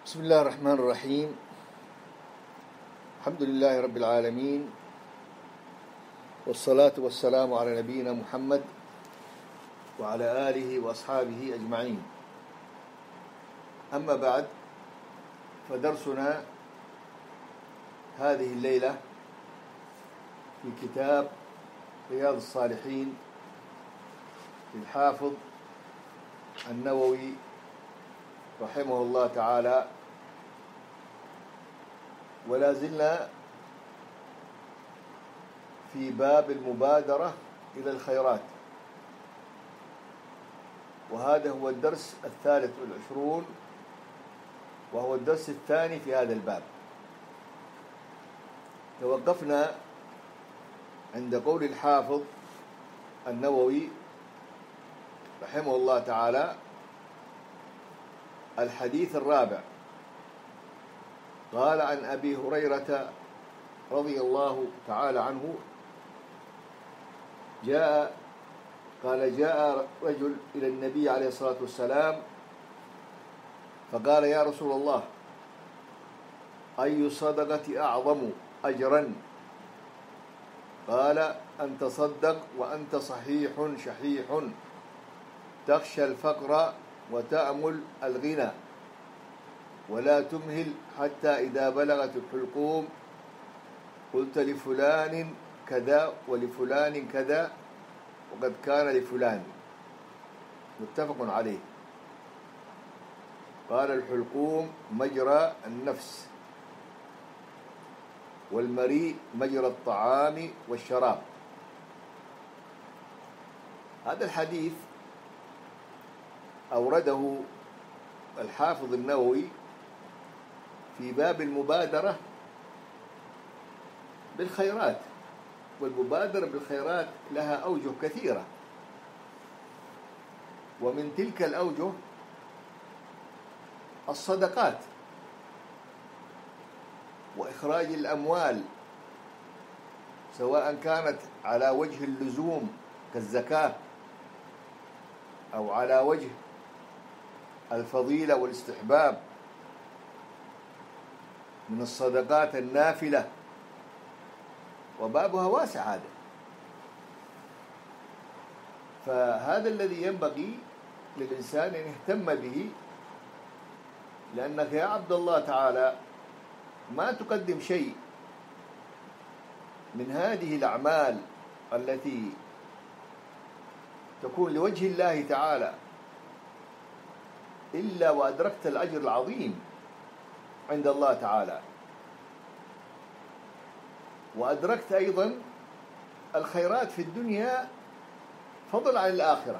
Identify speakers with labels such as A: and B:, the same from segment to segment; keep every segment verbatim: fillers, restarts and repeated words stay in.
A: بسم الله الرحمن الرحيم. الحمد لله رب العالمين، والصلاة والسلام على نبينا محمد وعلى آله وأصحابه أجمعين. أما بعد، فدرسنا هذه الليلة في كتاب رياض الصالحين للحافظ النووي رحمه الله تعالى، ولا زلنا في باب المبادرة إلى الخيرات، وهذا هو الدرس الثالث والعشرون، وهو الدرس الثاني في هذا الباب. توقفنا عند قول الحافظ النووي رحمه الله تعالى الحديث الرابع. قال عن أبي هريرة رضي الله تعالى عنه جاء قال جاء رجل إلى النبي عليه الصلاة والسلام فقال: يا رسول الله، أي الصدقة أعظم أجرا؟ قال: أن تصدق وأنت صحيح شحيح تخشى الفقر وتأمل الغنى، ولا تمهل حتى إذا بلغت الحلقوم قلت لفلان كذا ولفلان كذا وقد كان لفلان. متفق عليه. قال: الحلقوم مجرى النفس، والمريء مجرى الطعام والشراب. هذا الحديث أورده الحافظ النووي في باب المبادرة بالخيرات، والمبادرة بالخيرات لها أوجه كثيرة، ومن تلك الأوجه الصدقات وإخراج الأموال، سواء كانت على وجه اللزوم كالزكاة أو على وجه الفضيلة والاستحباب من الصدقات النافلة، وبابها واسع. هذا فهذا الذي ينبغي للإنسان أن يهتم به، لأنك يا عبد الله تعالى ما تقدم شيء من هذه الأعمال التي تكون لوجه الله تعالى إلا وأدركت الأجر العظيم عند الله تعالى، وأدركت أيضا الخيرات في الدنيا فضل عن الآخرة.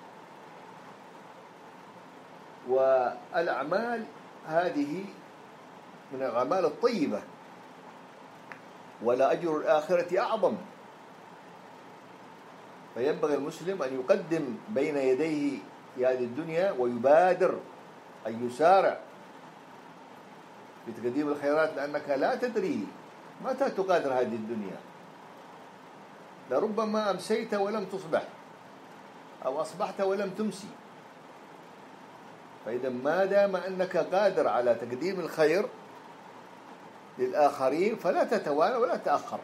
A: والأعمال هذه من الأعمال الطيبة، ولا أجر الآخرة أعظم. فينبغي المسلم أن يقدم بين يديه في هذه الدنيا ويبادر أن يسارع بتقديم الخيرات، لأنك لا تدري متى تغادر هذه الدنيا. لربما أمسيت ولم تصبح، أو أصبحت ولم تمسي. فإذا ما دام أنك قادر على تقديم الخير للآخرين فلا تتوانى ولا تأخر.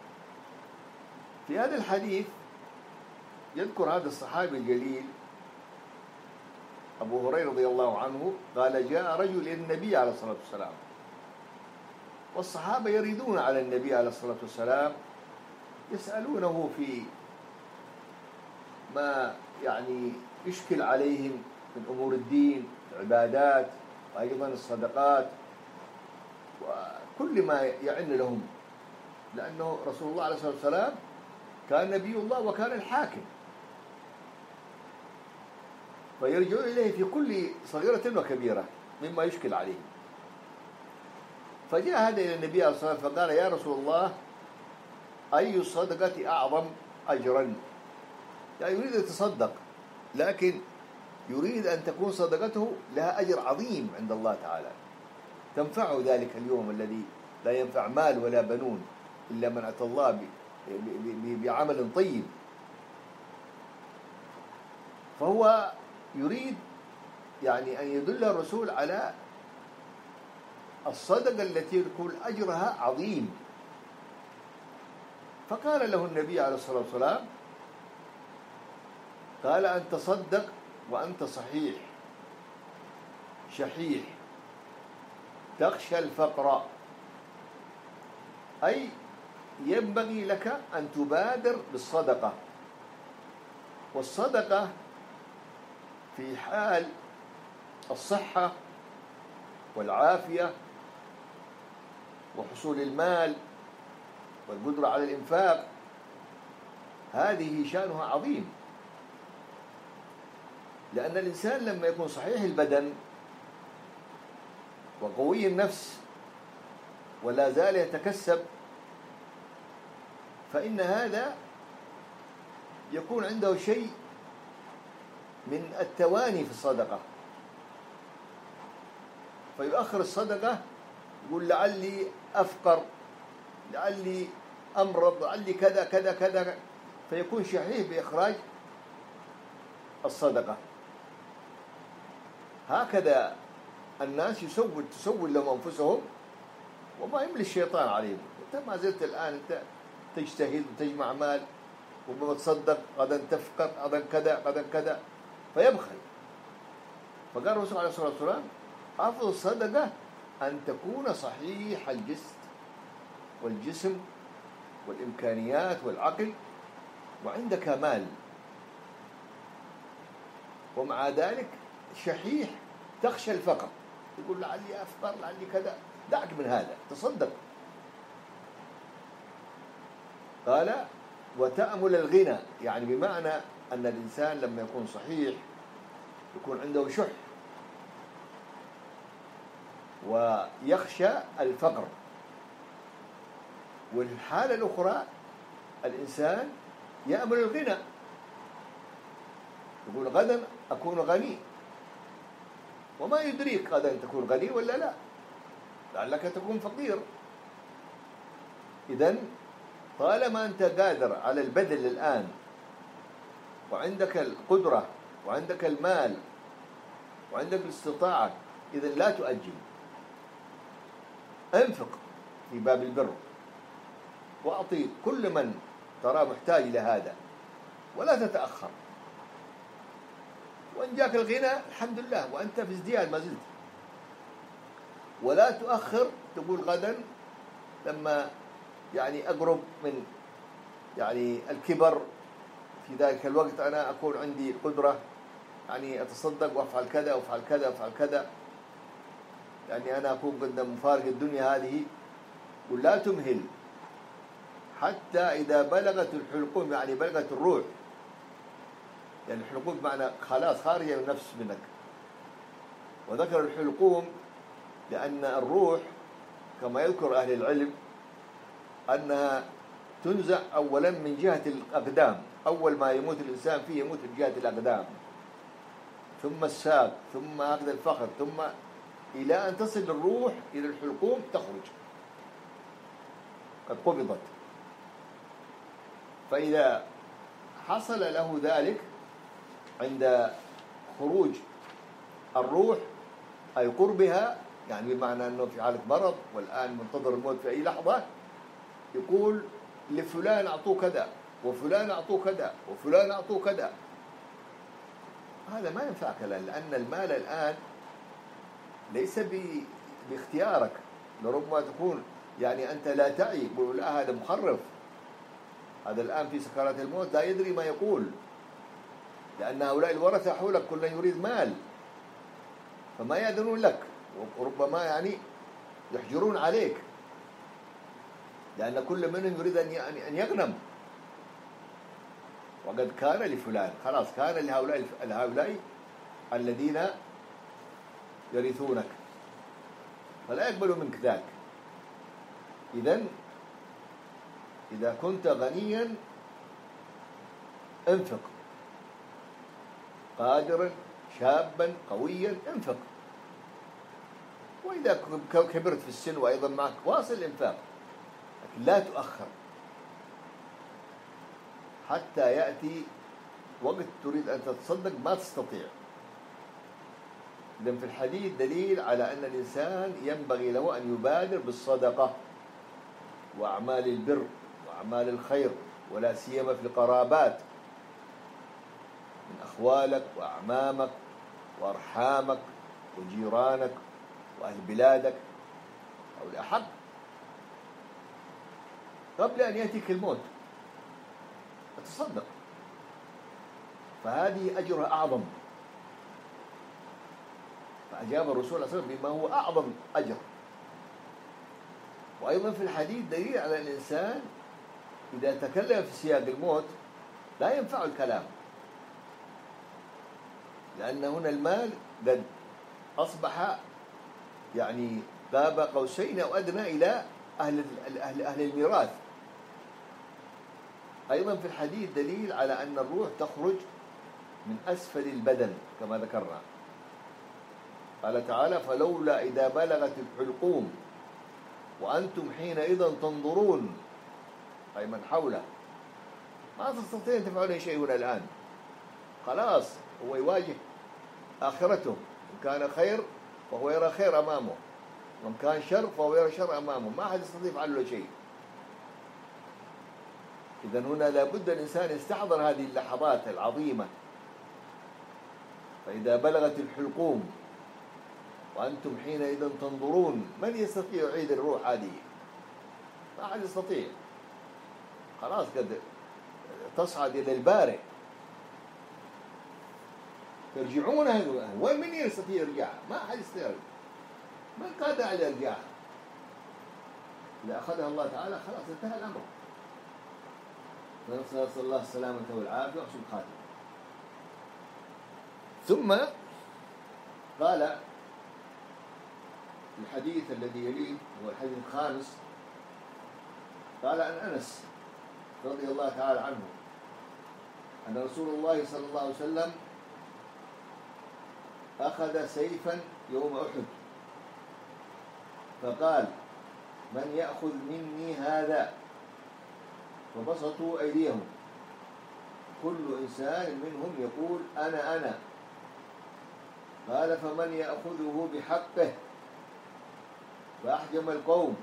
A: في هذا الحديث يذكر هذا الصحابي الجليل أبو هريرة رضي الله عنه قال: جاء رجل إلى النبي عليه الصلاة والسلام، والصحابة يريدون على النبي عليه الصلاة والسلام يسألونه في ما يعني يشكل عليهم من أمور الدين، العبادات، وأيضا الصدقات، وكل ما يعن لهم، لأنه رسول الله عليه الصلاة والسلام كان نبي الله وكان الحاكم، فيرجعون إليه في كل صغيرة وكبيرة مما يشكل عليه. فجاء هذا إلى النبي عليه الصلاة والسلام فقال: يا رسول الله، أي الصدقة أعظم أجرا؟ يعني يريد أن يتصدق، لكن يريد أن تكون صدقته لها أجر عظيم عند الله تعالى، تنفعه ذلك اليوم الذي لا ينفع مال ولا بنون إلا من أتى الله بعمل طيب. فهو يريد يعني أن يدل الرسول على الصدقة التي يكون أجرها عظيم. فقال له النبي عليه الصلاة والسلام، قال: أن تصدق وأنت صحيح شحيح تخشى الفقر، أي ينبغي لك أن تبادر بالصدقة. والصدقة في حال الصحة والعافية وحصول المال والقدرة على الإنفاق، هذه شأنها عظيم. لأن الإنسان لما يكون صحيح البدن وقوي النفس ولا زال يتكسب، فإن هذا يكون عنده شيء من التواني في الصدقة، فيؤخر الصدقة، يقول: لعلي أفقر، لعلي أمرض، لعلي كذا كذا كذا، فيكون شحيح بإخراج الصدقة. هكذا الناس يسول تسول لهم أنفسهم وما يملي الشيطان عليهم. أنت ما زلت الآن أنت تجتهد وتجمع مال وما تصدق، غدا تفقر، غدا كذا غدا كذا، فيبخل. فقال الرسول عليه الصلاة والسلام: أفضل الصدقة أن تكون صحيح الجسد والجسم والإمكانيات والعقل وعندك مال، ومع ذلك شحيح تخشى الفقر، يقول: لعلي أفقر، لعلي كذا. دعك من هذا، تصدق. قال: وتأمل الغنى، يعني بمعنى أن الإنسان لما يكون صحيح يكون عنده شح ويخشى الفقر. والحالة الأخرى الإنسان يأمل الغنى، يقول: غدا أكون غني، وما يدريك غدا تكون غني ولا لا، لعلك تكون فقير. إذن طالما أنت قادر على البذل الآن وعندك القدرة وعندك المال وعندك الاستطاعة، إذن لا تؤجل، انفق في باب البر وأعطي كل من ترى محتاج لهذا، ولا تتأخر. وإن جاك الغنى الحمد لله وأنت في ازدياد ما زلت، ولا تؤخر تقول غدا لما يعني أقرب من يعني الكبر في ذلك الوقت أنا أكون عندي قدرة يعني أتصدق وأفعل كذا وأفعل كذا وأفعل كذا، يعني أنا أكون قد مفارق الدنيا هذه. ولا تمهل حتى إذا بلغت الحلقوم، يعني بلغت الروح، يعني الحلقوم معنى خلاص خارجة من نفس منك. وذكر الحلقوم لأن الروح كما يذكر أهل العلم أنها تنزع أولا من جهة الأقدام، أول ما يموت الإنسان فيه يموت من جهة الأقدام، ثم الساق، ثم هكذا الفخذ، ثم إلى أن تصل الروح إلى الحلقوم تخرج قد قبضت. فإذا حصل له ذلك عند خروج الروح أي قربها، يعني بمعنى أنه في حالة مرض والآن منتظر الموت في أي لحظة، يقول: لفلان أعطوه كذا وفلان أعطوه كذا وفلان أعطوه كذا. هذا ما ينفعك، لأن المال الآن ليس باختيارك، لربما تكون يعني أنت لا تعي، يقول: لا هذا مخرف، هذا الآن في سكرات الموت لا يدري ما يقول، لأن هؤلاء الورثة حولك كل يريد مال، فما يأذنون لك، وربما يعني يحجرون عليك، لأن كل منهم يريد أن يغنم. وقد كان لفلان، خلاص كان لهؤلاء لهؤلاء الذين يرثونك، فلا يقبلوا منك ذاك. إذن إذا كنت غنيا انفق، قادرا شابا قويا انفق، وإذا كبرت في السن وأيضا معك واصل الإنفاق، لكن لا تؤخر حتى يأتي وقت تريد أن تتصدق ما تستطيع. إذن في الحديث دليل على أن الإنسان ينبغي له أن يبادر بالصدقة وأعمال البر وأعمال الخير، ولا سيما في القرابات من أخوالك وأعمامك وأرحامك وجيرانك وأهل بلادك أو الأحب قبل أن يأتيك الموت فتصدق، فهذه أجرها أعظم. فأجاب الرسول صلى الله عليه وسلم بما هو أعظم أجر. وأيضا في الحديث دليل على الإنسان إذا تكلم في سياق الموت لا ينفع الكلام، لأن هنا المال قد أصبح يعني قاب قوسين أو أدنى إلى أهل أهل أهل الميراث. أيضا في الحديث دليل على أن الروح تخرج من أسفل البدن كما ذكرنا. قال تعالى: فلولا إذا بلغت الحلقوم وأنتم حينئذ تنظرون، أي من حوله، ما تستطيع أن تفعلون شيء هنا الآن، خلاص هو يواجه آخرته، إن كان خير فهو يرى خير أمامه، وإن كان شر فهو يرى شر أمامه، ما أحد يستطيع يفعل له شيء. إذن هنا لابد الإنسان يستحضر هذه اللحظات العظيمة. فإذا بلغت الحلقوم وأنتم حينئذ تنظرون، من يستطيع يعيد الروح هذه؟ ما أحد يستطيع، خلاص قد تصعد إلى البارئ، ترجعونها، ومن يستطيع يرجعها؟ ما أحد يستطيع، من قادر على إرجاعها؟ إذا أخذها الله تعالى خلاص انتهى الأمر. فنسأل الله السلامة والعافية وحسن الخاتمة. ثم قال الحديث الذي يليه هو الحديث الخامس، قال عن أنس رضي الله تعالى عنه أن رسول الله صلى الله عليه وسلم أخذ سيفا يوم أحد فقال: من يأخذ مني هذا؟ فبسطوا أيديهم، كل إنسان منهم يقول: أنا أنا. قال: فمن يأخذه بحقه؟ فأحجم القوم،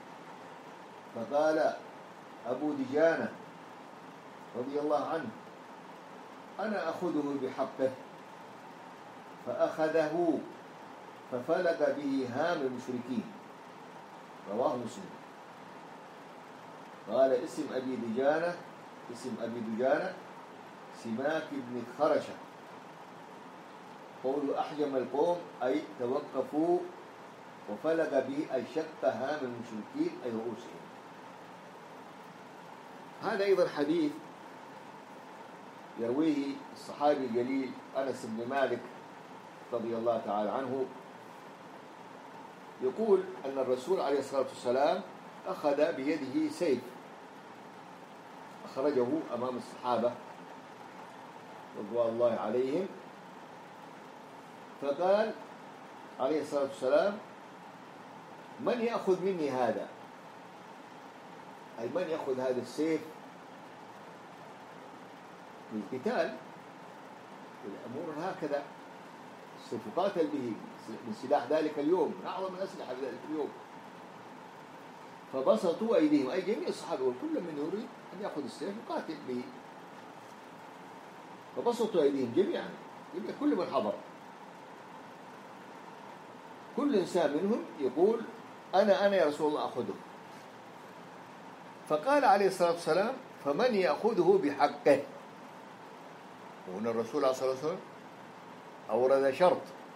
A: فقال أبو دجانة رضي الله عنه: أنا أخذه بحقه. فأخذه ففلق به هام المشركين. رواه مسلم. قال: اسم أبي دجانة اسم أبي دجانة سماك بن خرشة. قول أحجم القوم أي توقفوا، وفلق به أي شق هام المشركين أي رؤوسهم. هذا أيضا حديث يرويه الصحابي الجليل أنس بن مالك رضي الله تعالى عنه، يقول أن الرسول عليه الصلاة والسلام أخذ بيده سيف، أخرجه أمام الصحابة رضوان الله عليهم، فقال عليه الصلاة والسلام: من يأخذ مني هذا؟ أي من يأخذ هذا السيف للقتال، الأمور هكذا، السيف يقاتل به من سلاح ذلك اليوم، من أعظم الأسلحة في ذلك اليوم. فبسطوا أيديهم، أي جميع الصحابة وكل من يريد أن يأخذ السيف يقاتل به، فبسطوا أيديهم جميعا، جميع كل من حضر، كل إنسان منهم يقول: أنا أنا يا رسول الله أخذه. فقال عليه الصلاة والسلام: فمن يأخذه بحقه؟ وهنا الرسول عليه الصلاة والسلام أورد شرط،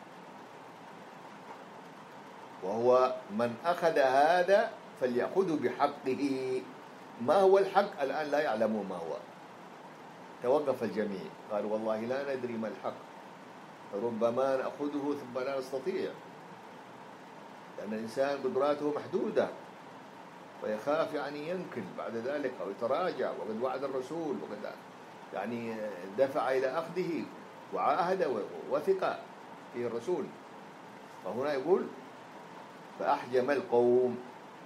A: وهو من أخذ هذا فليأخذه بحقه. ما هو الحق؟ الآن لا يعلمون ما هو، توقف الجميع، قالوا: والله لا ندري ما الحق، ربما نأخذه ثم لا نستطيع، لأن الإنسان قدراته محدودة، فيخاف يعني ينكل بعد ذلك أو يتراجع، وقد وعد الرسول وقد يعني دفع إلى أخذه وعاهد وثق فيه الرسول. فهنا يقول: فأحجم القوم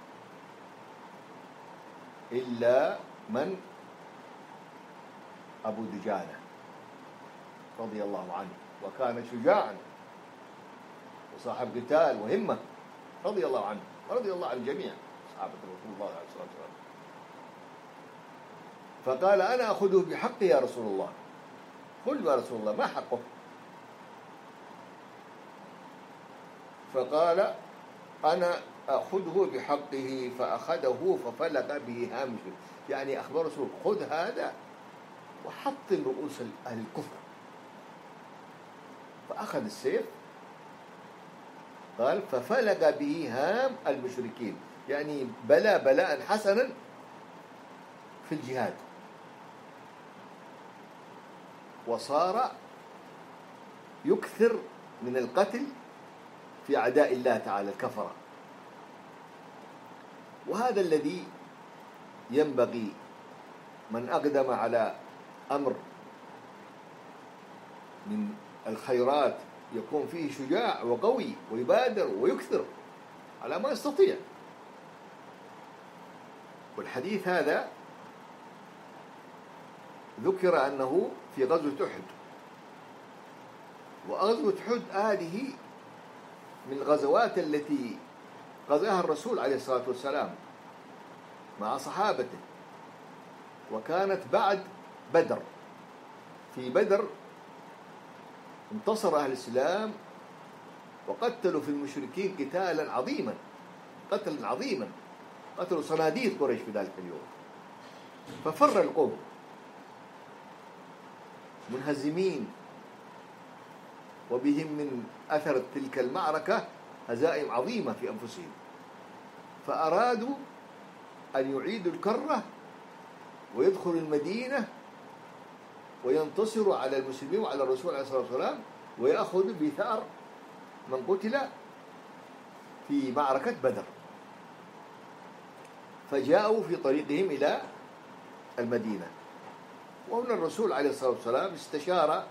A: إلا من أبو دجانة رضي الله عنه، وكان شجاعا وصاحب قتال وهمة رضي الله عنه ورضي الله عن جميع صحابة رسول الله عليه الصلاة والسلام. فقال أنا أخذه بحقه يا رسول الله. قل يا رسول الله ما حقه؟ فقال أنا أخذه بحقه، فأخذه ففلق به هامش، يعني أخبر رسول خذ هذا وحطم رؤوس أهل الكفر. فأخذ السيف قال ففلق به هام المشركين، يعني بلا بلاء حسنا في الجهاد، وصار يكثر من القتل في أعداء الله تعالى الكفرة. وهذا الذي ينبغي من أقدم على أمر من الخيرات يكون فيه شجاع وقوي ويبادر ويكثر على ما يستطيع. والحديث هذا ذكر أنه في غزوة أحد، وغزوة أحد هذه من الغزوات التي غزاها الرسول عليه الصلاة والسلام مع صحابته، وكانت بعد بدر. في بدر انتصر أهل الإسلام وقتلوا في المشركين قتالا عظيما، قتلا عظيما، قتلوا صناديد قريش في ذلك اليوم. ففر القوم منهزمين، وبهم من أثر تلك المعركة هزائم عظيمة في أنفسهم، فأرادوا أن يعيدوا الكرة ويدخلوا المدينة وينتصروا على المسلمين وعلى الرسول عليه الصلاة والسلام، ويأخذوا بثأر من قتل في معركة بدر. فجاءوا في طريقهم إلى المدينة، وهنا الرسول عليه الصلاة والسلام استشار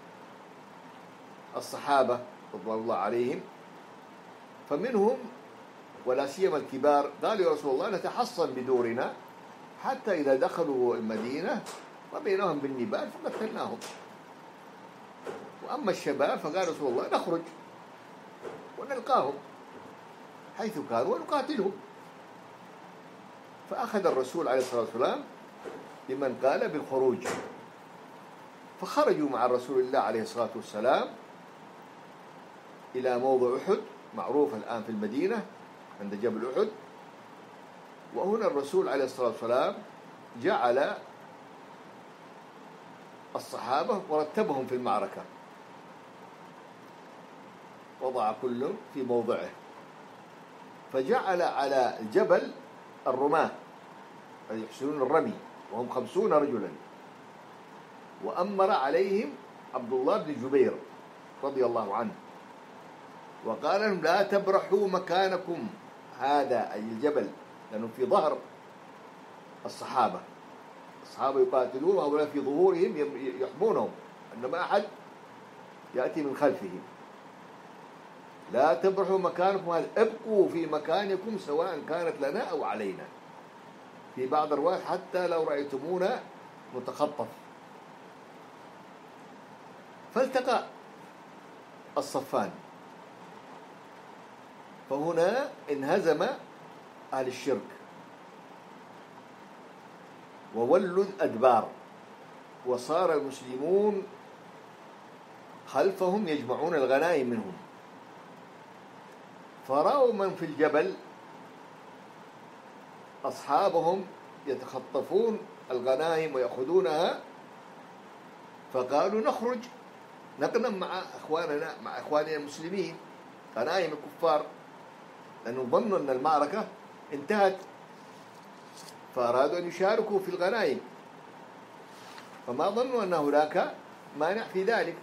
A: الصحابة رضوان الله عليهم، فمنهم ولا سيما الكبار قالوا يا رسول الله نتحصن بدورنا حتى إذا دخلوا المدينة وبينهم بالنبال فقتلناهم. وأما الشباب فقال رسول الله نخرج ونلقاهم حيث كانوا ونقاتلهم. فأخذ الرسول عليه الصلاة والسلام بمن قال بالخروج، فخرجوا مع رسول الله عليه الصلاة والسلام إلى موضع أحد معروف الآن في المدينة عند جبل أحد. وهنا الرسول عليه الصلاة والسلام جعل الصحابة ورتبهم في المعركة، وضع كل في موضعه، فجعل على الجبل الرماة الذي يحسنون الرمي وهم خمسون رجلا، وأمر عليهم عبد الله بن جبير رضي الله عنه، وقال لهم لا تبرحوا مكانكم هذا أي الجبل، لأنهم في ظهر الصحابة، الصحابة يقاتلون وهؤلاء في ظهورهم يحمونهم أن ما أحد يأتي من خلفهم. لا تبرحوا مكانكم هذا، ابقوا في مكانكم سواء كانت لنا أو علينا. في بعض الروايات حتى لو رأيتمونا نتخطف. فالتقى الصفان، فهنا انهزم أهل الشرك وولوا الأدبار، وصار المسلمون خلفهم يجمعون الغنائم منهم. فرأوا من في الجبل أصحابهم يتخطفون الغنائم ويأخذونها، فقالوا نخرج نغنم مع أخواننا مع أخواننا المسلمين غنائم الكفار، لأنهم ظنوا أن المعركة انتهت، فأرادوا أن يشاركوا في الغنائم، فما ظنوا أن هناك مانع في ذلك.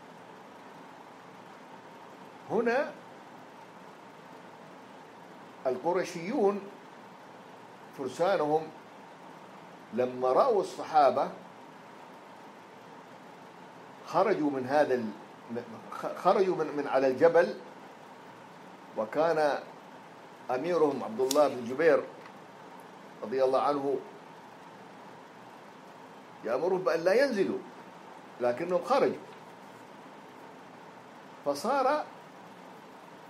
A: هنا القرشيون فرسانهم لما رأوا الصحابة خرجوا من هذا ال... خرجوا من... من على الجبل، وكان أميرهم عبد الله بن جبير رضي الله عنه يأمرهم بأن لا ينزلوا، لكنهم خرجوا، فصار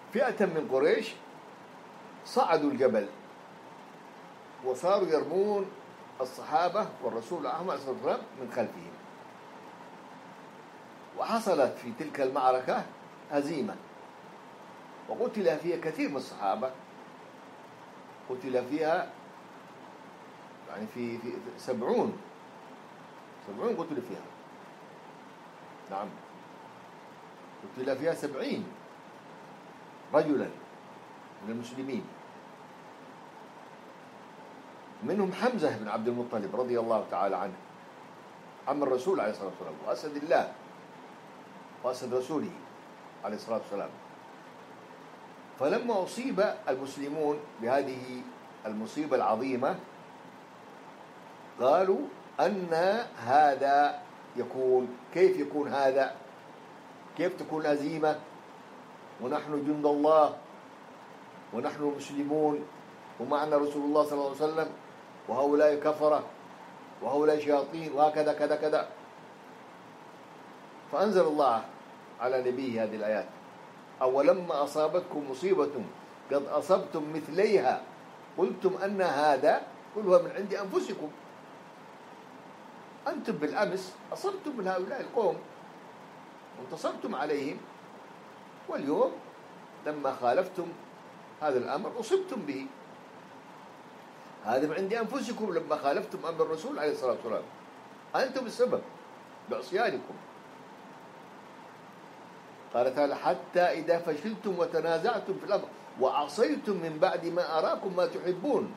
A: فئة من قريش صعدوا الجبل وصاروا يرمون الصحابة والرسول أحمد صلى الله عليه وسلم من خلفهم، وحصلت في تلك المعركة هزيمة، وقتل فيها كثير من الصحابة، قتل فيها يعني في, في سبعون سبعون قتل فيها، نعم قتل فيها سبعين رجلا من المسلمين، منهم حمزة بن عبد المطلب رضي الله تعالى عنه، عم الرسول عليه الصلاة والسلام وأسد الله وأسد رسوله عليه الصلاة والسلام. فلما أصيب المسلمون بهذه المصيبة العظيمة قالوا أن هذا يكون، كيف يكون هذا، كيف تكون هزيمة ونحن جند الله ونحن مسلمون ومعنا رسول الله صلى الله عليه وسلم وهؤلاء كفرة وهؤلاء شياطين وهكذا كذا كذا. فأنزل الله على نبيه هذه الآيات: أولما أصابتكم مصيبة قد أصبتم مثليها قلتم أن هذا، قل هو من عند أنفسكم، أنتم بالأمس أصبتم من هؤلاء القوم وانتصرتم عليهم، واليوم لما خالفتم هذا الأمر أصبتم به، هذا من عند أنفسكم لما خالفتم أمر الرسول عليه الصلاة والسلام، أنتم السبب بعصيانكم. قال تعالى: حتى إذا فشلتم وتنازعتم في الأمر وعصيتم من بعد ما أراكم ما تحبون،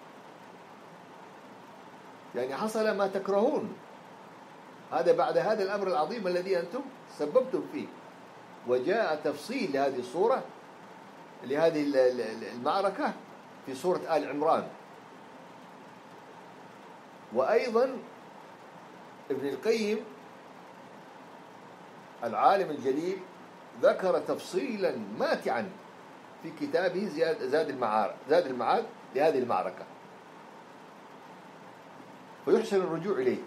A: يعني حصل ما تكرهون، هذا بعد هذا الأمر العظيم الذي أنتم سببتم فيه. وجاء تفصيل لهذه الصورة لهذه المعركة في سورة آل عمران. وأيضا ابن القيم العالم الجليل ذكر تفصيلا ماتعا في كتابه زاد المعاد زاد المعاد لهذه المعركة، ويحسن الرجوع إليه.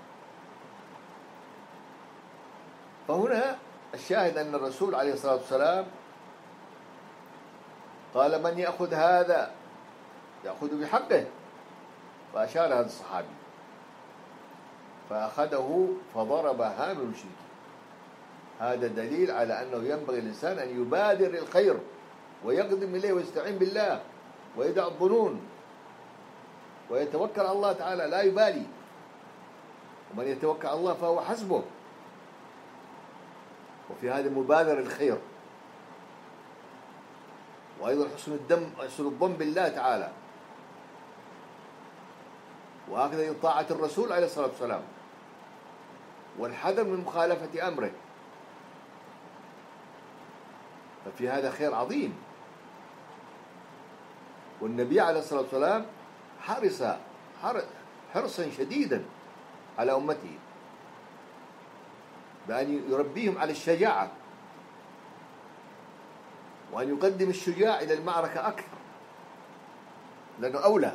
A: فهنا الشاهد أن الرسول عليه الصلاة والسلام قال: من يأخذ هذا يأخذ بحقه، فأشار هذا الصحابي فأخذه فضرب هام المشركين. هذا دليل على أنه ينبغي الإنسان أن يبادر الخير ويقدم إليه ويستعين بالله ويدع الظنون ويتوكل على الله تعالى، لا يبالي، ومن يتوكل على الله فهو حسبه. وفي هذا مبادرة الخير، وأيضا حسن الدم حسن الظن بالله تعالى، وهكذا طاعة الرسول عليه الصلاة والسلام والحذر من مخالفة أمره، ففي هذا خير عظيم. والنبي عليه الصلاة والسلام حرص حرصا شديدا على أمته بأن يربيهم على الشجاعة، وأن يقدم الشجاع إلى المعركة أكثر لأنه أولى.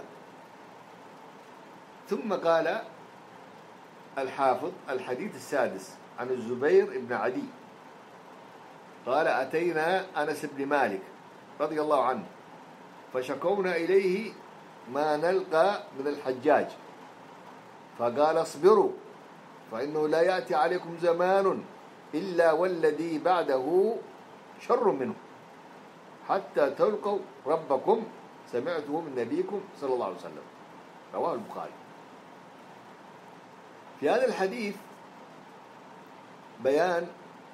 A: ثم قال الحافظ: الحديث السادس عن الزبير بن عدي قال: أتينا أنس بن مالك رضي الله عنه فشكونا إليه ما نلقى من الحجاج، فقال: اصبروا فإنه لا يأتي عليكم زمان إلا والذي بعده شر منه حتى تلقوا ربكم سمعته من نبيكم صلى الله عليه وسلم. رواه البخاري. في هذا الحديث بيان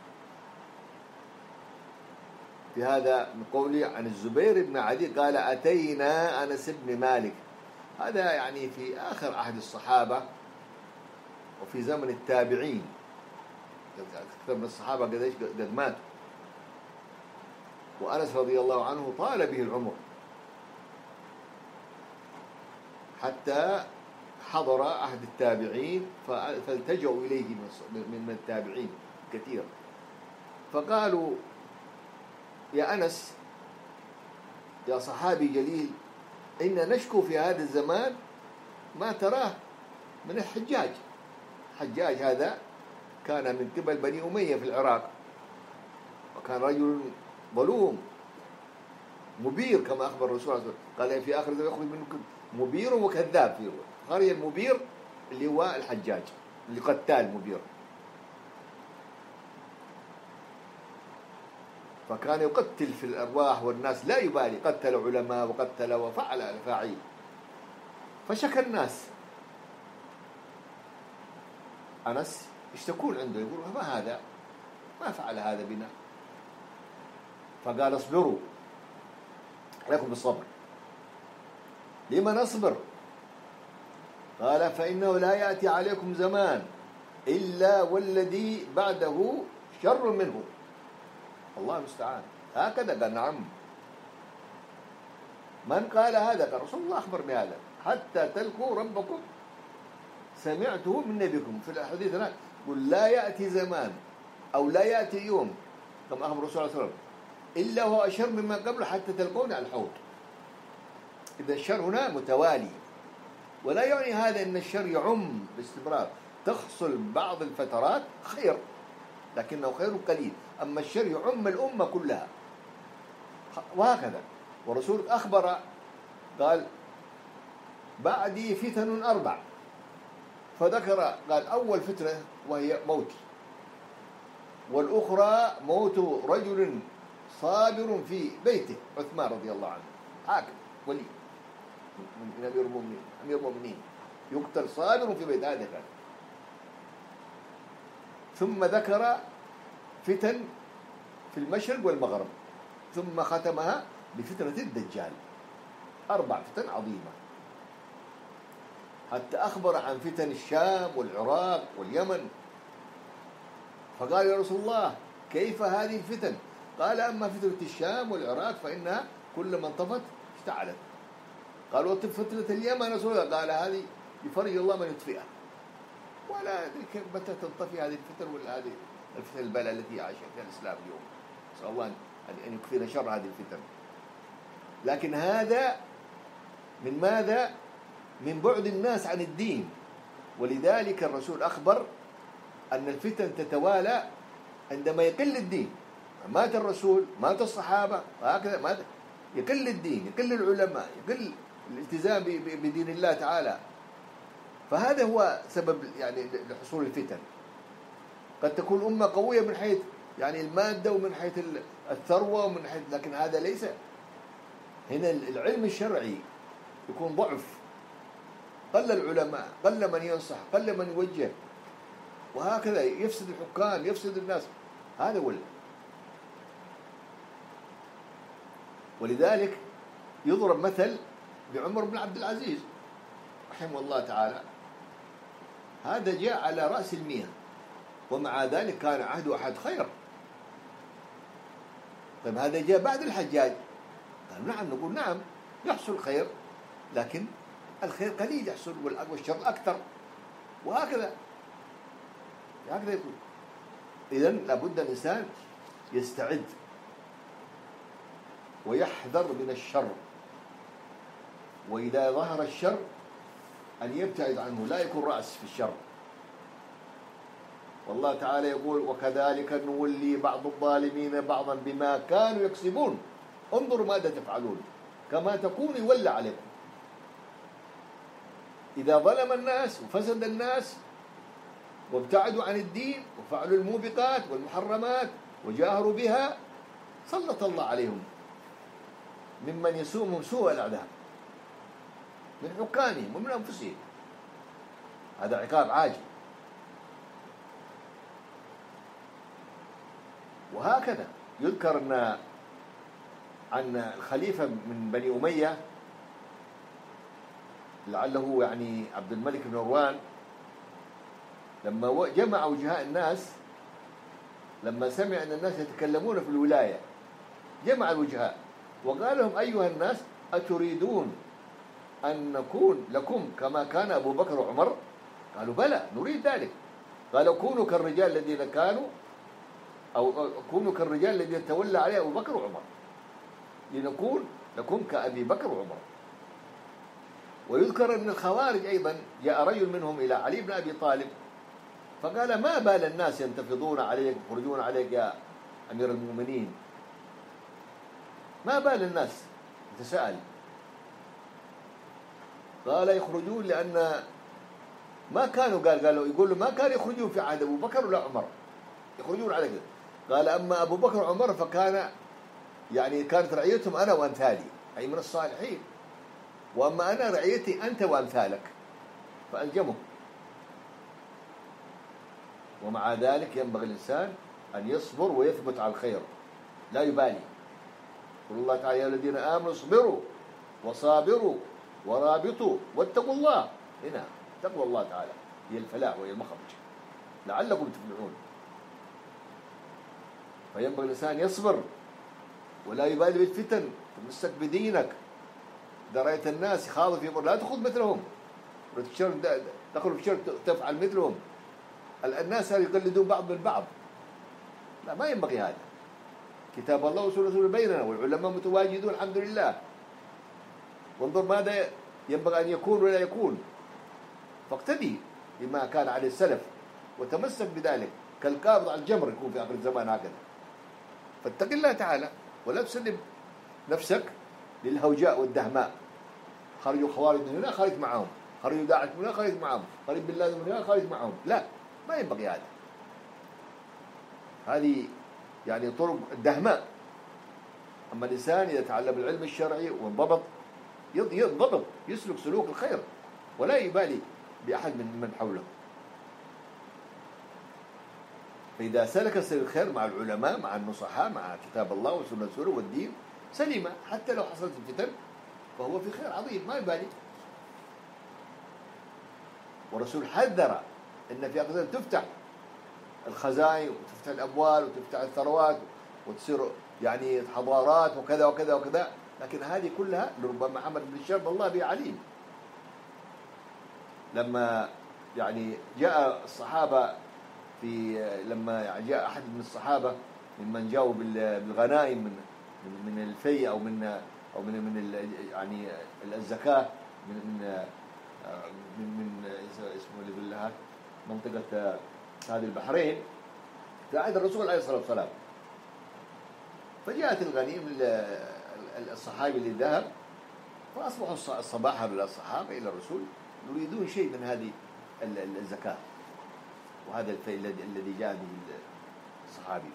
A: في هذا من قوله عن الزبير بن عدي قال: أتينا أنس بن مالك. هذا يعني في آخر عهد الصحابة وفي زمن التابعين، أكثر من الصحابة قد ماتوا، وأنس رضي الله عنه طال به العمر حتى حضر عهد التابعين فالتجأوا إليه من التابعين كثير، فقالوا: يا أنس يا صحابي جليل، إن نشكو في هذا الزمان ما تراه من الحجاج. حجاج هذا كان من قبل بني أمية في العراق، وكان رجل ظلوم مبير كما أخبر الرسول صلى الله عليه وسلم، قال في آخر الزمان يخرج منكم مبير وكذاب. في قرية المبير اللي هو الحجاج، اللي قتال مبير. فكان يقتل في الأرواح والناس لا يبالي، قتل علماء وقتل وفعل الفاعيل. فشكى الناس، أنس يشتكون عنده، يقولون ما هذا، ما فعل هذا بنا. فقال اصبروا، عليكم بالصبر. لما نصبر؟ قال فإنه لا يأتي عليكم زمان إلا والذي بعده شر منه. الله المستعان. هكذا قال. نعم. من قال هذا؟ قال رسول الله أخبر بهذا، حتى تلقوا ربكم سمعته من نبيكم. في الحديث هناك يقول لا يأتي زمان أو لا يأتي يوم كما أخبر الرسول صلى الله عليه وسلم إلا هو أشر مما قبل حتى تلقون على الحوض. إذا الشر هنا متوالي، ولا يعني هذا أن الشر يعم باستمرار. تحصل بعض الفترات خير لكنه خير قليل، أما الشر يعم الأمة كلها، وهكذا. ورسول أخبر قال بعدي فتن أربع، فذكر قال أول فتنة وهي موتي، والأخرى موت رجل صابر في بيته، عثمان رضي الله عنه، حاكم ولي من أمير المؤمنين، أمير المؤمنين يقتل صابر في بيت، هذا كان. ثم ذكر فتن في المشرق والمغرب، ثم ختمها بفتنة الدجال. أربع فتن عظيمة، حتى أخبر عن فتن الشام والعراق واليمن. فقال يا رسول الله كيف هذه الفتن؟ قال أما فتنة الشام والعراق فإنها كلما انطفت اشتعلت. قال وفتنة اليمن يا رسول الله؟ قال هذه يفرج الله من يطفئها. ولا أدري كيف متى تنطفي هذه الفتن، ولا هذه الفتن البلاء التي عاش فيها الإسلام اليوم. نسأل الله أن يكفينا شر هذه الفتن. لكن هذا من ماذا؟ من بعد الناس عن الدين. ولذلك الرسول أخبر أن الفتن تتوالى عندما يقل الدين. مات الرسول، مات الصحابة، وهكذا مات، يقل الدين، يقل العلماء، يقل الالتزام بدين الله تعالى. فهذا هو سبب يعني لحصول الفتن. قد تكون أمة قوية من حيث يعني المادة ومن حيث الثروة ومن حيث، لكن هذا ليس. هنا العلم الشرعي يكون ضعف، قل العلماء، قل من ينصح، قل من يوجه، وهكذا يفسد الحكام، يفسد الناس. هذا هو. ولذلك يضرب مثل بعمر بن عبد العزيز رحمه الله تعالى. هذا جاء على رأس المئة، ومع ذلك كان عهده أحد خير. طيب هذا جاء بعد الحجاج، قال نعم، نقول نعم يحصل خير، لكن الخير قليل يحصل والشر أكثر، وهكذا هكذا يكون. إذن لابد الإنسان يستعد ويحذر من الشر، وإذا ظهر الشر أن يبتعد عنه، لا يكون رأس في الشر. والله تعالى يقول وكذلك نولي بعض الظالمين بعضا بما كانوا يكسبون انظروا ماذا تفعلون كما تكون يولى عليكم. إذا ظلم الناس وفسد الناس وابتعدوا عن الدين وفعلوا الموبقات والمحرمات وجاهروا بها، سلط الله عليهم ممن يسومهم سوء العذاب من حكامهم ومن أنفسهم. هذا عقاب عاجل. وهكذا يذكر أن عن الخليفة من بني أمية لعله يعني عبد الملك بن مروان، لما جمع وجهاء الناس، لما سمع أن الناس يتكلمون في الولاية جمع الوجهاء وقال لهم أيها الناس أتريدون أن نكون لكم كما كان أبو بكر وعمر؟ قالوا بلى نريد ذلك. قالوا كونوا كالرجال الذين كانوا أو كونوا كالرجال الذين تولى عليه أبو بكر وعمر لنكون لكم كأبي بكر وعمر. ويذكر أن الخوارج أيضا جاء رجل منهم إلى علي بن أبي طالب فقال ما بال الناس ينتفضون عليك ويخرجون عليك يا أمير المؤمنين؟ ما بال الناس يتساءل. قال يخرجون لأن ما كانوا، قال قالوا يقولوا ما كانوا يخرجون في عهد أبو بكر ولا عمر، يخرجون على كذا. قال أما أبو بكر وعمر فكان يعني كانت رعيتهم أنا وأمثالي، أي من الصالحين، وأما أنا رعيتي أنت وأمثالك، فألجمه. ومع ذلك ينبغي الإنسان أن يصبر ويثبت على الخير لا يبالي. قل الله تعالى يا الذين آمنوا اصبروا وصابروا ورابطوا واتقوا الله. هنا تقوى الله تعالى هي الفلاح وهي المخرج لعلكم تفلحون. فينبغي الإنسان يصبر ولا يبالي بالفتن، تمسك بدينك. إذا رأيت الناس يخاضوا في أمر لا تخوض مثلهم، دخلوا في شرك تفعل مثلهم. الناس يقلدون بعض من بعض، لا ما ينبغي هذا. كتاب الله وسنة رسوله بيننا والعلماء متواجدون الحمد لله. وانظر ماذا ينبغي أن يكون ولا يكون، فاقتدي بما كان عليه السلف وتمسك بذلك كالقابض على الجمر يكون في آخر الزمان هكذا. فاتق الله تعالى ولا تسلم نفسك للهوجاء والدهماء. خرجوا خوارج من هنا خرج معهم، خرجوا داعش من هنا خرج معهم، خرج بالله من هنا خرج معهم. لا ما ينبغي هذا. هذه يعني طرق الدهماء. أما الإنسان إذا تعلم العلم الشرعي وانضبط ينضبط يسلك سلوك الخير ولا يبالي بأحد من من حوله. فإذا سلك سلك الخير مع العلماء مع النصحاء مع كتاب الله وسنة رسوله والدين سليمة، حتى لو حصلت الفتن فهو في خير عظيم ما يبالي. والرسول حذر إن في أقدام تفتح الخزائن وتفتح الأموال وتفتح الثروات وتصير يعني حضارات وكذا وكذا وكذا، لكن هذه كلها لربما محمد بن الشرب الله به عليم. لما يعني جاء الصحابة في لما يعني جاء أحد من الصحابة ممن جاءوا بالغنائم من من الفي أو من أو من من يعني الزكاة من من من, من اسمه اللي بالله منطقة هذه البحرين في عهد الرسول عليه الصلاة والسلام. فجاءت الغنيم الصحابي اللي ذهب، فأصبحوا الصباح الصحابة إلى الرسول يريدون شيء من هذه الزكاة وهذا الفيء الذي جاء به الصحابي.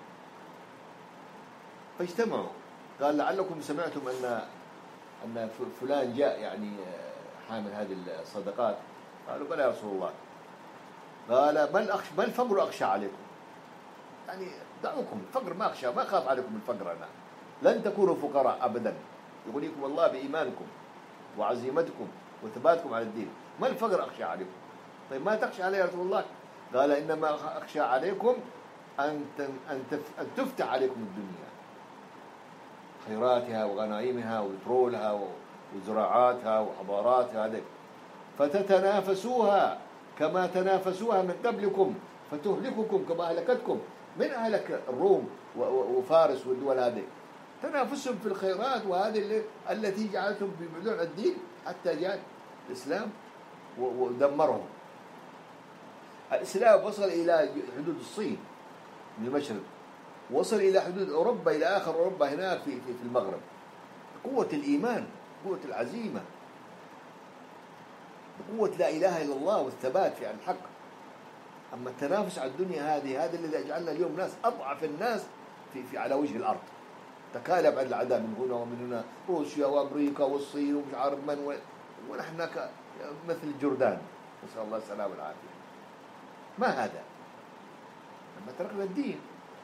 A: فاجتمعوا، قال لعلكم سمعتم أن أن فلان جاء يعني حامل هذه الصدقات. قالوا بلى يا رسول الله. قال ما الأخش ما الفقر أخشى عليكم، يعني دعوكم الفقر ما أخشى ما أخاف عليكم الفقر، أنا لن تكونوا فقراء أبدا، يغنيكم الله بإيمانكم وعزيمتكم وثباتكم على الدين، ما الفقر أخشى عليكم. طيب ما تخشى علي يا رسول الله؟ قال إنما أخشى عليكم أن أن أن تفتح عليكم الدنيا خيراتها وغنائمها وبترولها وزراعاتها وحضاراتها هذه، فتتنافسوها كما تنافسوها من قبلكم فتهلككم كما أهلكتكم. من أهلك الروم وفارس والدول هذه؟ تنافسهم في الخيرات، وهذه التي جعلتهم ببعدون الدين حتى جاء الإسلام ودمرهم. الإسلام وصل إلى حدود الصين من المشرق، وصل إلى حدود أوروبا إلى آخر أوروبا هناك في في المغرب. قوة الإيمان، قوة العزيمة، قوة لا إله إلا الله والثبات في الحق. أما التنافس على الدنيا هذه هذا الذي أجعلنا اليوم ناس أضعف الناس في في على وجه الأرض. تكالب على الأعداء من هنا ومن هنا، روسيا وأمريكا والصين ومش عارف من، ونحن مثل الجردان، نسأل الله السلامة والعافية. ما هذا؟ لما تركنا الدين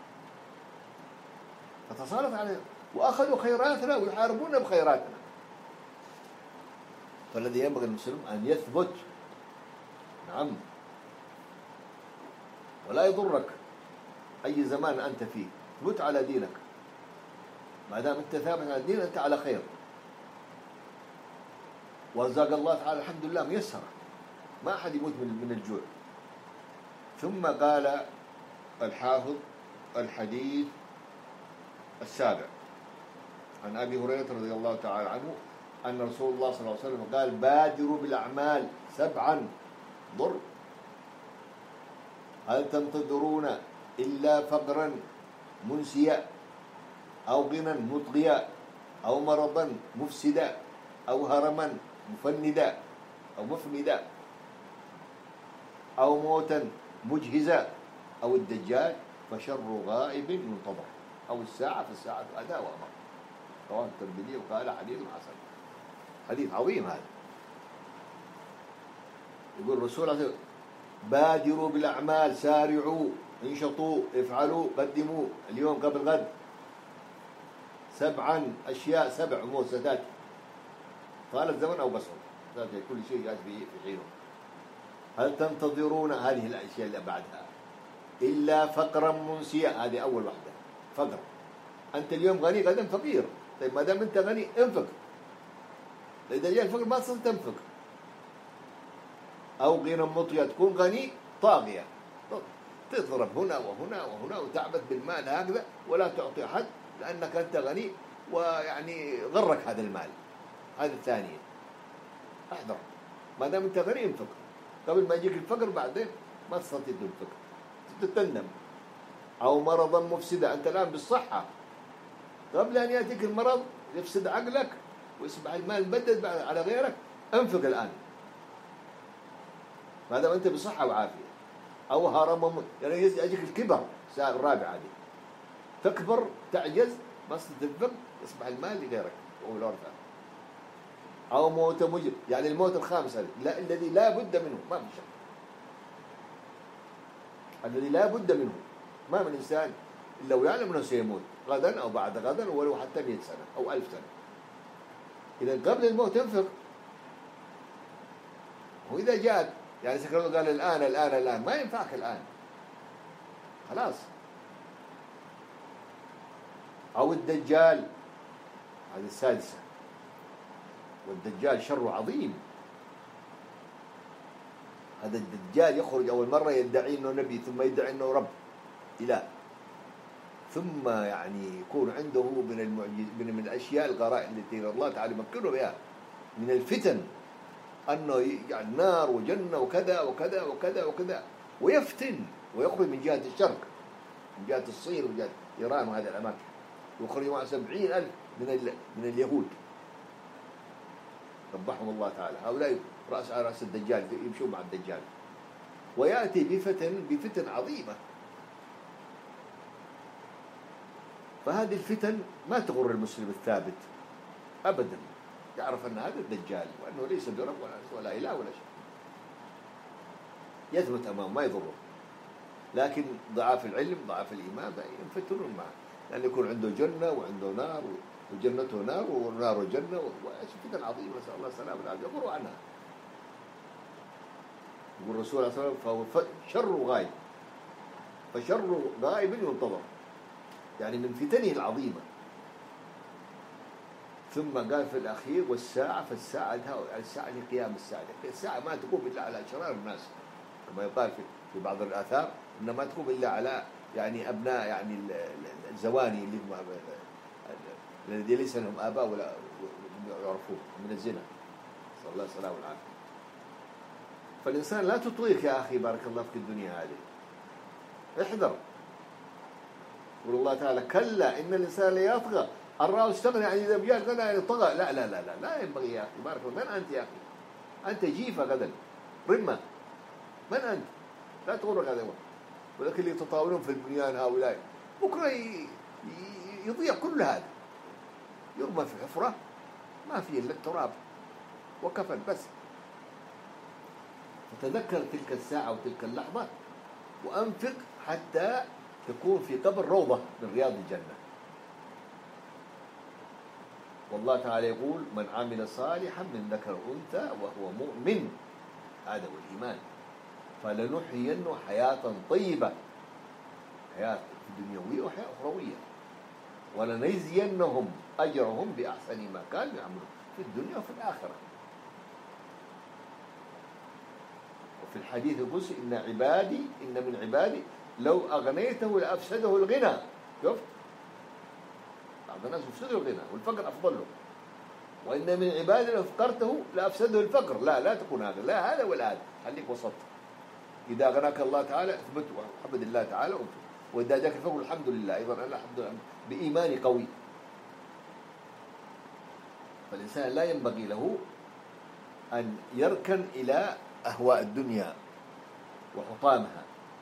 A: فتسلط علينا وأخذوا خيراتنا ويحاربون بخيراتنا. فالذي ينبغي المسلم أن يثبت، نعم، ولا يضرك أي زمان أنت فيه، ثبت على دينك. ما دام أنت ثابت على الدين أنت على خير. ورزاق الله تعالى الحمد لله ميسر، ما أحد يموت من الجوع. ثم قال الحافظ الحديث السابع عن أبي هريرة رضي الله تعالى عنه أن رسول الله صلى الله عليه وسلم قال بادروا بالأعمال سبعا ضر هل تنتظرون إلا فقرا منسيا أو غنى مطغيا أو مرضا مفسدا أو هرما مفندا أو مفندا أو موتا مجهزا أو الدجال فشر غائب منتظر أو الساعة فالساعة أداء وأمر. رواه الترمذي وقال حديث حسن. حديث عظيم هذا. يقول الرسول عليه الصلاة والسلام بادروا بالأعمال، سارعوا، انشطوا، افعلوا، قدموا اليوم قبل غد. سبعا أشياء، سبع موسدات طال الزمن أو قصر، كل شيء جاء في حينه. هل تنتظرون هذه الأشياء اللي بعدها إلا فقرا منسيا؟ هذه أول واحدة، فقر. أنت اليوم غني غدا فقير. طيب ما دام أنت غني انفق، إذا جاء الفقر ما تصير تنفق. أو غنى مطغية، تكون غني طاغية، تضرب هنا وهنا وهنا وتعبث بالمال هكذا ولا تعطي أحد لأنك أنت غني ويعني غرك هذا المال. هذا الثانية، احذر. ما دام أنت غني انفق قبل ما يجيك الفقر، بعدين ما تستطيع تنفق، تتندم. أو مرضا مفسدا، أنت الآن بالصحة، قبل أن يأتيك المرض يفسد عقلك ويصبح المال مبدد على غيرك، انفق الآن ما دام أنت بصحة وعافية. أو هرم، يعني يجيك الكبر، الساعة الرابعة هذه، تكبر تعجز ما تنفق، يصبح المال لغيرك وهو الورثة. أو موت مجر، يعني الموت الخامس هذا لا الذي لا بد منه، ما في شك، الذي لا بد منه. ما من إنسان إلا ويعلم أنه سيموت غدا أو بعد غدا ولو حتى مئة سنة أو ألف سنة. إذا قبل الموت انفق. وإذا جاءت يعني سكرته قال الآن الآن الآن، ما ينفعك الآن، خلاص. أو الدجال، هذه السادسة. والدجال شر عظيم. هذا الدجال يخرج أول مرة يدعي أنه نبي، ثم يدعي أنه رب إله، ثم يعني يكون عنده من المعجز من, من الأشياء الغرائب التي الله تعالى يمكنه بها من الفتن، أنه يعني نار وجنة وكذا وكذا وكذا وكذا، ويفتن ويخرج من جهة الشرق، من جهة الصين وجهة إيران وهذه الأماكن، يخرج مع سبعين ألف من من اليهود ربحهم الله تعالى. هؤلاء رأس على رأس الدجال، يمشون مع الدجال، ويأتي بفتن بفتن عظيمة. فهذه الفتن ما تغر المسلم الثابت أبدا، يعرف أن هذا الدجال وأنه ليس برب ولا, ولا إله ولا شيء، يثبت أمامه ما يضره. لكن ضعاف العلم ضعاف الإيمان ينفتنون معه، لأن يكون عنده جنة وعنده نار، وجنته نار ونار جنة، وفتن عظيمة نسأل الله السلامة والعافية يغروا عنها. يقول الرسول صلى الله عليه وسلم فهو شر غائب، فشر غائب ينتظر، يعني من فتنه العظيمة. ثم قال في الأخير والساعة فالساعة، الساعة لقيام الساعة، الساعة ما تقوم إلا على شرار الناس كما يقال في بعض الآثار، إنما ما تقوم إلا على يعني أبناء يعني الزواني اللي الذي ليس لهم آباء ولا يعرفون من الزنا، صلى الله عليه وسلم والعافية. فالإنسان لا تطغيك يا أخي بارك الله في الدنيا هذه، احذر. يقول الله تعالى كلا إن الإنسان ليطغى أن رآه استغنى عن ذي رجال غدا يعني طغى. لا لا لا لا لا ينبغي يا أخي بارك الله. من أنت يا أخي؟ أنت جيفة غدا رمة، من أنت؟ لا تغرك هذا. ولكن اللي يتطاولون في البنيان هؤلاء بكرة يضيع كل هذا، يرمى في حفرة ما فيه إلا التراب وكفن بس. فتذكر تلك الساعة وتلك اللحظة وأنفق حتى تكون في قبر روضة من رياض الجنة. والله تعالى يقول من عمل صالحا من ذكر أنثى وهو مؤمن، هذا هو الإيمان، فلنحيينه حياة طيبة، حياة دنيوية وحياة أخروية، ولنجزينهم أجرهم بأحسن ما كانوا يعملون في الدنيا وفي الآخرة. وفي الحديث القدسي إن عبادي إن من عبادي لو أغنيته لأفسده الغنى. شفت؟ بعض الناس يفسدوا الغنى والفقر أفضل له. وإن من عبادي لو فقرته لأفسده الفقر. لا لا تكون هذا، لا هذا ولا هذا، خليك وسط. إذا أغناك الله تعالى اثبت وحمد الله تعالى، وإذا جاك الفقر الحمد لله أيضا، أنا الحمد لله بإيماني قوي. فالإنسان لا ينبغي له أن يركن إلى أهواء الدنيا وحطامها،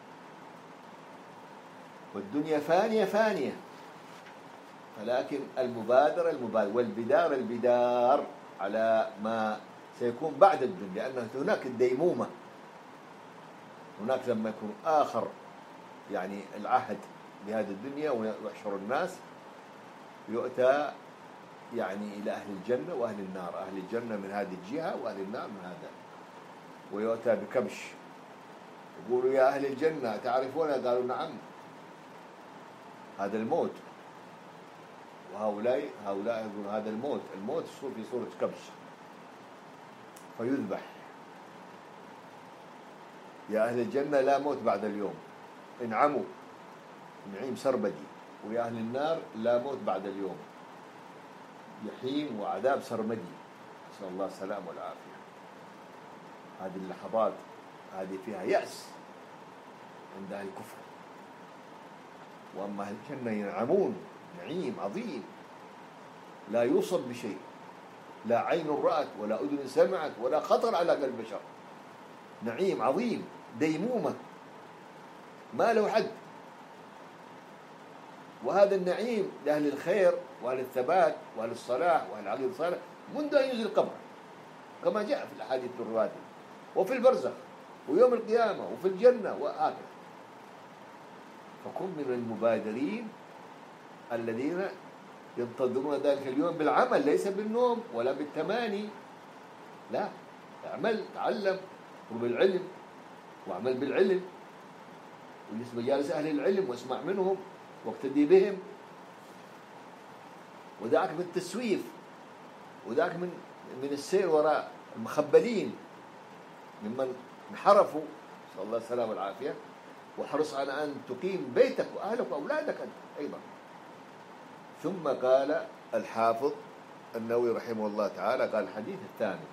A: والدنيا فانية فانية، ولكن المبادرة المبادرة والبدار البدار على ما سيكون بعد الدنيا، لأن هناك الديمومة، هناك لما يكون آخر يعني العهد بهذه الدنيا ويحشر الناس، يؤتى يعني إلى أهل الجنة وأهل النار، أهل الجنة من هذه الجهة وأهل النار من هذا، ويؤتى بكبش، يقولوا يا أهل الجنة تعرفون؟ قالوا نعم، هذا الموت. وهؤلاء هؤلاء يقولون هذا الموت، الموت في صورة كبش فيذبح. يا أهل الجنة لا موت بعد اليوم، انعموا نعيم سرمدي. ويا أهل النار لا موت بعد اليوم، جحيم وعذاب سرمدي، نسأل الله السلامة والعافية. هذه اللحظات هذه فيها يأس عند أهل الكفر، وأما أهل الجنة ينعمون نعيم عظيم لا يوصف بشيء، لا عين رأت ولا أذن سمعت ولا خطر على قلب بشر، نعيم عظيم ديمومة ما له حد. وهذا النعيم لأهل الخير وأهل الثبات وأهل الصلاح وأهل العقيدة الصالح منذ أن ينزل القبر، كما جاء في الأحاديث الرواتب، وفي البرزخ ويوم القيامة وفي الجنة وآخر. فكن من المبادرين الذين ينتظرون ذلك اليوم بالعمل، ليس بالنوم ولا بالتماني، لا، اعمل، تعلم، اطلب العلم واعمل بالعلم، واجلس مجالس أهل العلم واسمع منهم واقتدي بهم. وذاك من التسويف، وذاك من من السير وراء المخبلين ممن انحرفوا، نسأل الله السلامة والعافية. وحرص على أن تقيم بيتك وأهلك وأولادك أنت أيضا. ثم قال الحافظ النووي رحمه الله تعالى، قال الحديث الثاني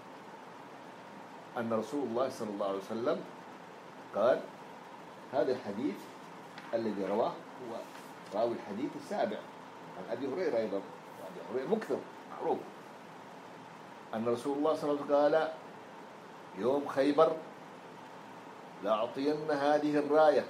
A: أن رسول الله صلى الله عليه وسلم قال، هذا الحديث الذي رواه هو راوي الحديث السابع عن أبي هريرة أيضا، أبي هريرة مكثر معروف، أن رسول الله صلى الله عليه وسلم قال يوم خيبر لأعطين هذه الراية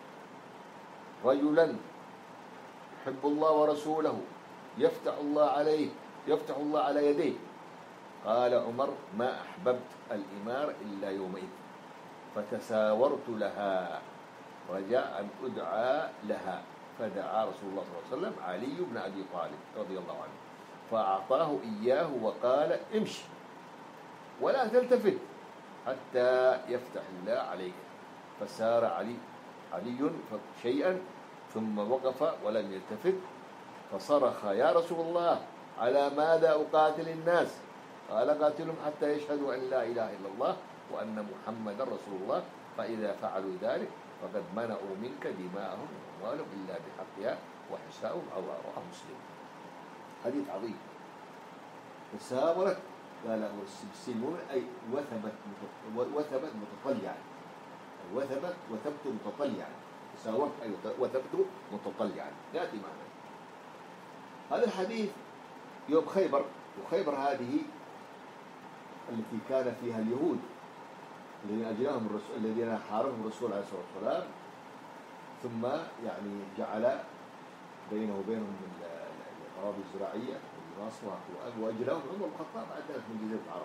A: رجلا يحب الله ورسوله يفتح الله عليه يفتح الله على يديه. قال عمر ما أحببت الإمار إلا يومئذ، فتساورت لها رجاء أن أدعى لها، فدعا رسول الله صلى الله عليه وسلم علي بن أبي طالب رضي الله عنه فأعطاه إياه وقال امشي ولا تلتفت حتى يفتح الله عليك. فسار علي علي شيئا ثم وقف ولم يلتفت، فصرخ يا رسول الله على ماذا أقاتل الناس؟ قال قاتلهم حتى يشهدوا أن لا إله إلا الله وأن محمدا رسول الله، فإذا فعلوا ذلك فقد منعوا منك دماءهم وأموالهم إلا بحقها وحسابهم، رواه مسلم. حديث عظيم. تساورت قال السلمون أي وثبت وثبت متطلعا، وثبت وثبت متطلعا، تساورت أي وثبت متطلعا، يأتي معنا. هذا الحديث يوم خيبر، وخيبر هذه التي كان فيها اليهود الذين أجلاهم الرسول الذين حاربهم الرسول عليه الصلاة والسلام، ثم يعني جعل بينه وبينهم الأراضي الزراعية وأجلاهم عمر الخطاب عدت من جزيرة العرب.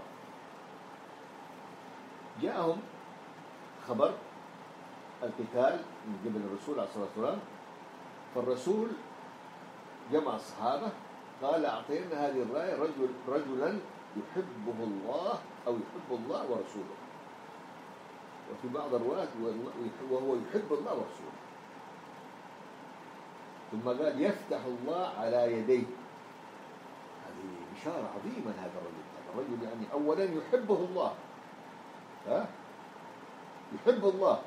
A: جاءهم خبر القتال من قبل الرسول عليه الصلاة والسلام، فالرسول جمع الصحابة قال أعطينا هذه الراية رجل رجلا يحبه الله أو يحب الله ورسوله، وفي بعض الروايات وهو يحب الله ورسوله. ثم قال يفتح الله على يديه. هذه بشارة عظيمة لهذا الرجل. هذا الرجل يعني أولا يحبه الله، ها يحب الله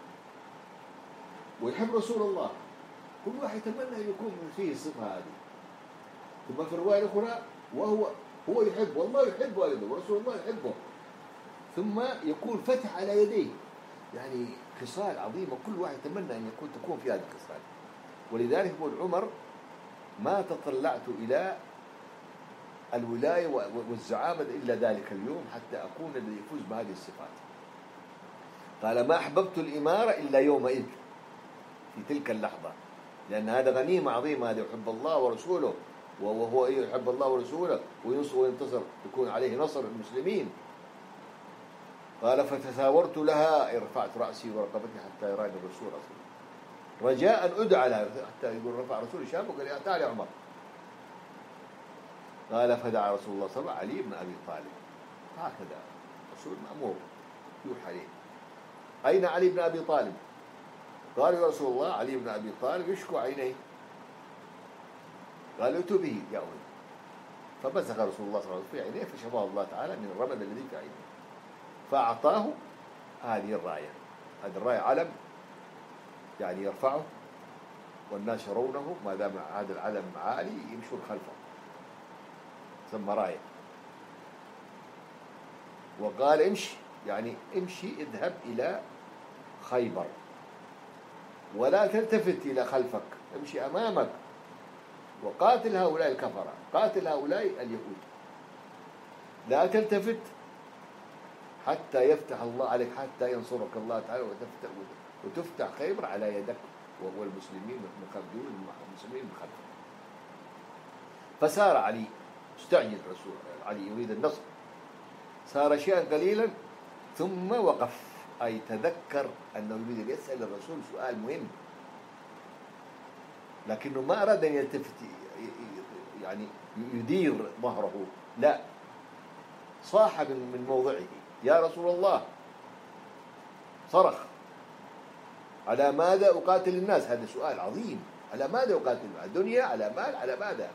A: ويحب رسول الله، كل واحد يتمنى أن يكون فيه الصفة هذه. ثم في الرواية الأخرى وهو هو يحب والله يحبه أيضا ورسول الله يحبه، ثم يكون فتح على يديه، يعني خصال عظيمة كل واحد يتمنى أن يكون تكون في هذه الخصال. ولذلك يقول عمر ما تطلعت إلى الولاية والزعامة إلا ذلك اليوم حتى أكون الذي يفوز بهذه الصفات. قال: ما أحببت الإمارة إلا يومئذ، في تلك اللحظة، لأن هذا غنيمة عظيمة، هذا يحب الله ورسوله، وهو يحب الله ورسوله وينصر وينتصر، يكون عليه نصر المسلمين. قال: فتثاورت لها، رفعت رأسي ورقبتي حتى يراني الرسول أصلا، رجاء أدعى لها، حتى يقول رفع رسول شاب وقال: يا تعال يا عمر. قال: فدعا رسول الله صلى الله عليه وسلم علي بن أبي طالب. هكذا رسول مأمور يوحى عليه. أين علي بن أبي طالب؟ قال: يا رسول الله علي بن أبي طالب يشكو عينيه. قال: ائتوا به يا أولي. فمسح رسول الله صلى الله عليه وسلم في عينيه فشفاه الله تعالى من الرمد الذي في عينيه، فأعطاه هذه الراية. هذه الراية علم يعني يرفعه والناس يرونه، ما دام هذا العلم عالي يمشون خلفه، ثم راية. وقال: امشي، يعني امشي اذهب إلى خيبر ولا تلتفت إلى خلفك، امشي أمامك وقاتل هؤلاء الكفرة، قاتل هؤلاء اليهود، لا تلتفت حتى يفتح الله عليك، حتى ينصرك الله تعالى وتفتح, وتفتح خيبر على يدك والمسلمين مقابلون المسلمين من خلفك. فسار علي، استعجل رسول علي يريد النصر، سار شيئا قليلا ثم وقف، أي تذكر أنه يريد أن يسأل الرسول سؤال مهم، لكنه ما أراد أن يلتفت يعني يدير ظهره، لا، صاح من موضعه: يا رسول الله، صرخ: على ماذا أقاتل الناس؟ هذا سؤال عظيم، على ماذا أقاتل؟ على دنيا، على مال، على ماذا؟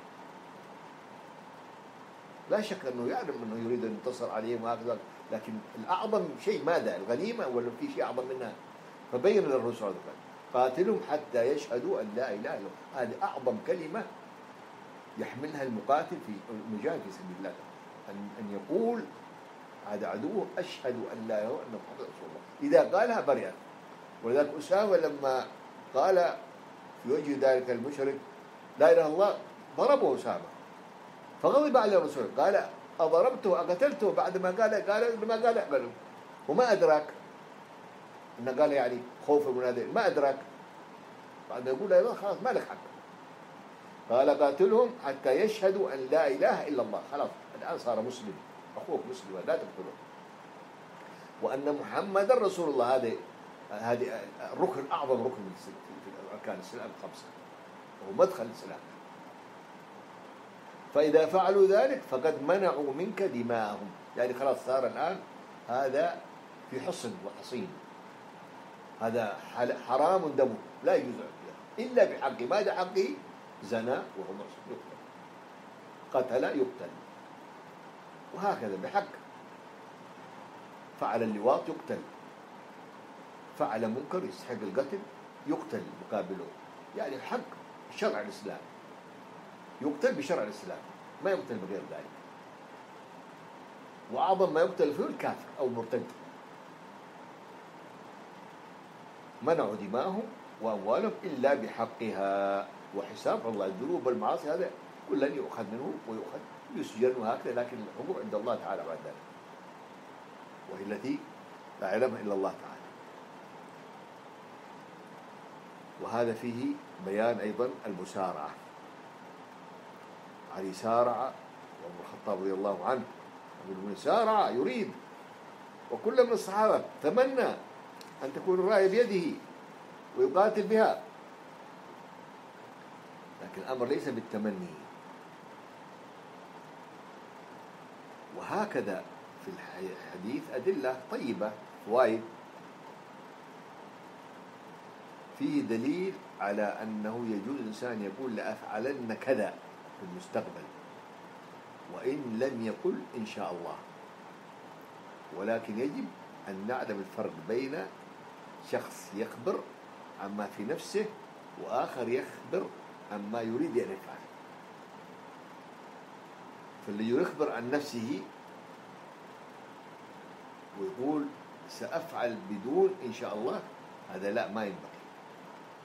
A: لا شك أنه يعلم أنه يريد أن ينتصر عليهم وهكذا، لكن الأعظم شيء ماذا؟ الغنيمة ولا في شيء أعظم منها؟ فبين للرسول صلى الله عليه وسلم: قاتلهم حتى يشهدوا أن لا إله إلا الله. هذه أعظم كلمة يحملها المقاتل في المجاهد في سبيل الله، أن أن يقول هذا عدوه: أشهد أن لا إله إلا الله، أن محمد رسول الله. إذا قالها برئا. ولذلك أسامة لما قال في وجه ذلك المشرك لا إله إلا الله ضربه أسامة، فغضب على الرسول، قال: أضربته أقتلته بعد ما قال قال ما قال قال وما أدراك إن قال يعني خوف من هذا، ما أدراك بعد ما يقول لا إله خلاص ما لك حق. قال: قاتلهم حتى يشهدوا أن لا إله إلا الله. خلاص الآن صار مسلم، أخوك مسلم لا تقتله، وأن محمد رسول الله. هذه هذه الركن أعظم ركن في أركان الإسلام الخمسة، وهو مدخل الإسلام. فإذا فعلوا ذلك فقد منعوا منك دماءهم، يعني خلاص صار الآن هذا في حصن وحصين، هذا حرام دمه لا يجوز إلا بحق. ماذا حقه؟ زنا وهو محصن يقتل، قتل يقتل، وهكذا بحق. فعل اللواط يقتل، فعل منكر يستحق القتل يقتل مقابله، يعني حق شرع الإسلام، يقتل بشرع الإسلام، ما يقتل بغير ذلك. وأعظم ما يقتل فيه الكافر أو المرتد. منعوا دماءهم وأموالهم إلا بحقها، وحساب الله الذنوب والمعاصي هذا كلا يؤخذ منه ويؤخذ يسجن وهكذا، لكن الحقوق عند الله تعالى بعد ذلك، وهي التي لا يعلمها إلا الله تعالى. وهذا فيه بيان أيضا المسارعة. علي سارع، وابن الخطاب رضي الله عنه من سارع يريد، وكل من الصحابة تمنى أن تكون الراية بيده ويقاتل بها، لكن الأمر ليس بالتمني. وهكذا في الحديث أدلة طيبة فوائد فيه دليل على أنه يجوز الإنسان يقول لأفعلن كذا في المستقبل، وإن لم يقل إن شاء الله. ولكن يجب أن نعلم الفرق بين شخص يخبر عما في نفسه وآخر يخبر عما يريد أن يفعل. فاللي يخبر عن نفسه ويقول سأفعل بدون إن شاء الله، هذا لا، ما ينبغي.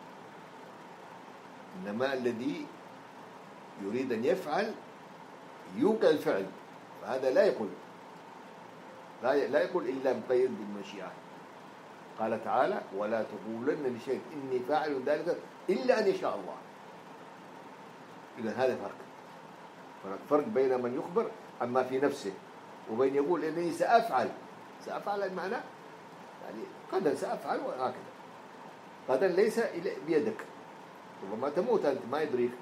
A: إنما الذي يريد أن يفعل يوقع الفعل، فهذا لا يقول لا لا يقول إلا مقيد بالمشيئة. قال تعالى: ولا تقولن لشيء إني فاعل ذلك إلا أن يشاء الله. إذا هذا فرق، هناك فرق بين من يخبر عما في نفسه وبين يقول إنني سأفعل. سأفعل المعنى يعني غدا سأفعل وهكذا، غدا ليس بيدك، ربما تموت أنت ما يدريك،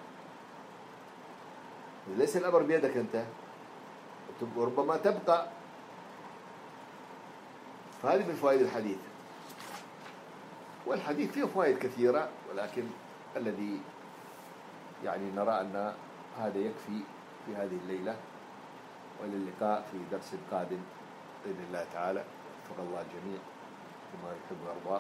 A: ليس الأمر بيدك أنت، وربما تبقى. فهذه من فوائد الحديث، والحديث فيه فوائد كثيرة، ولكن الذي يعني نرى أن هذا يكفي في هذه الليلة، وإلى اللقاء في درس قادم بإذن الله تعالى. وفق الله الجميع بما يحب ويرضى،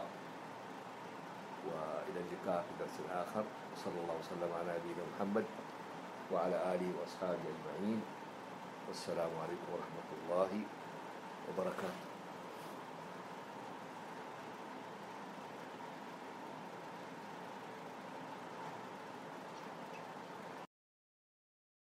A: وإلى اللقاء في درس آخر. وصلى الله وسلم على نبينا محمد وعلى آله وأصحابه أجمعين، والسلام عليكم ورحمة الله وبركاته.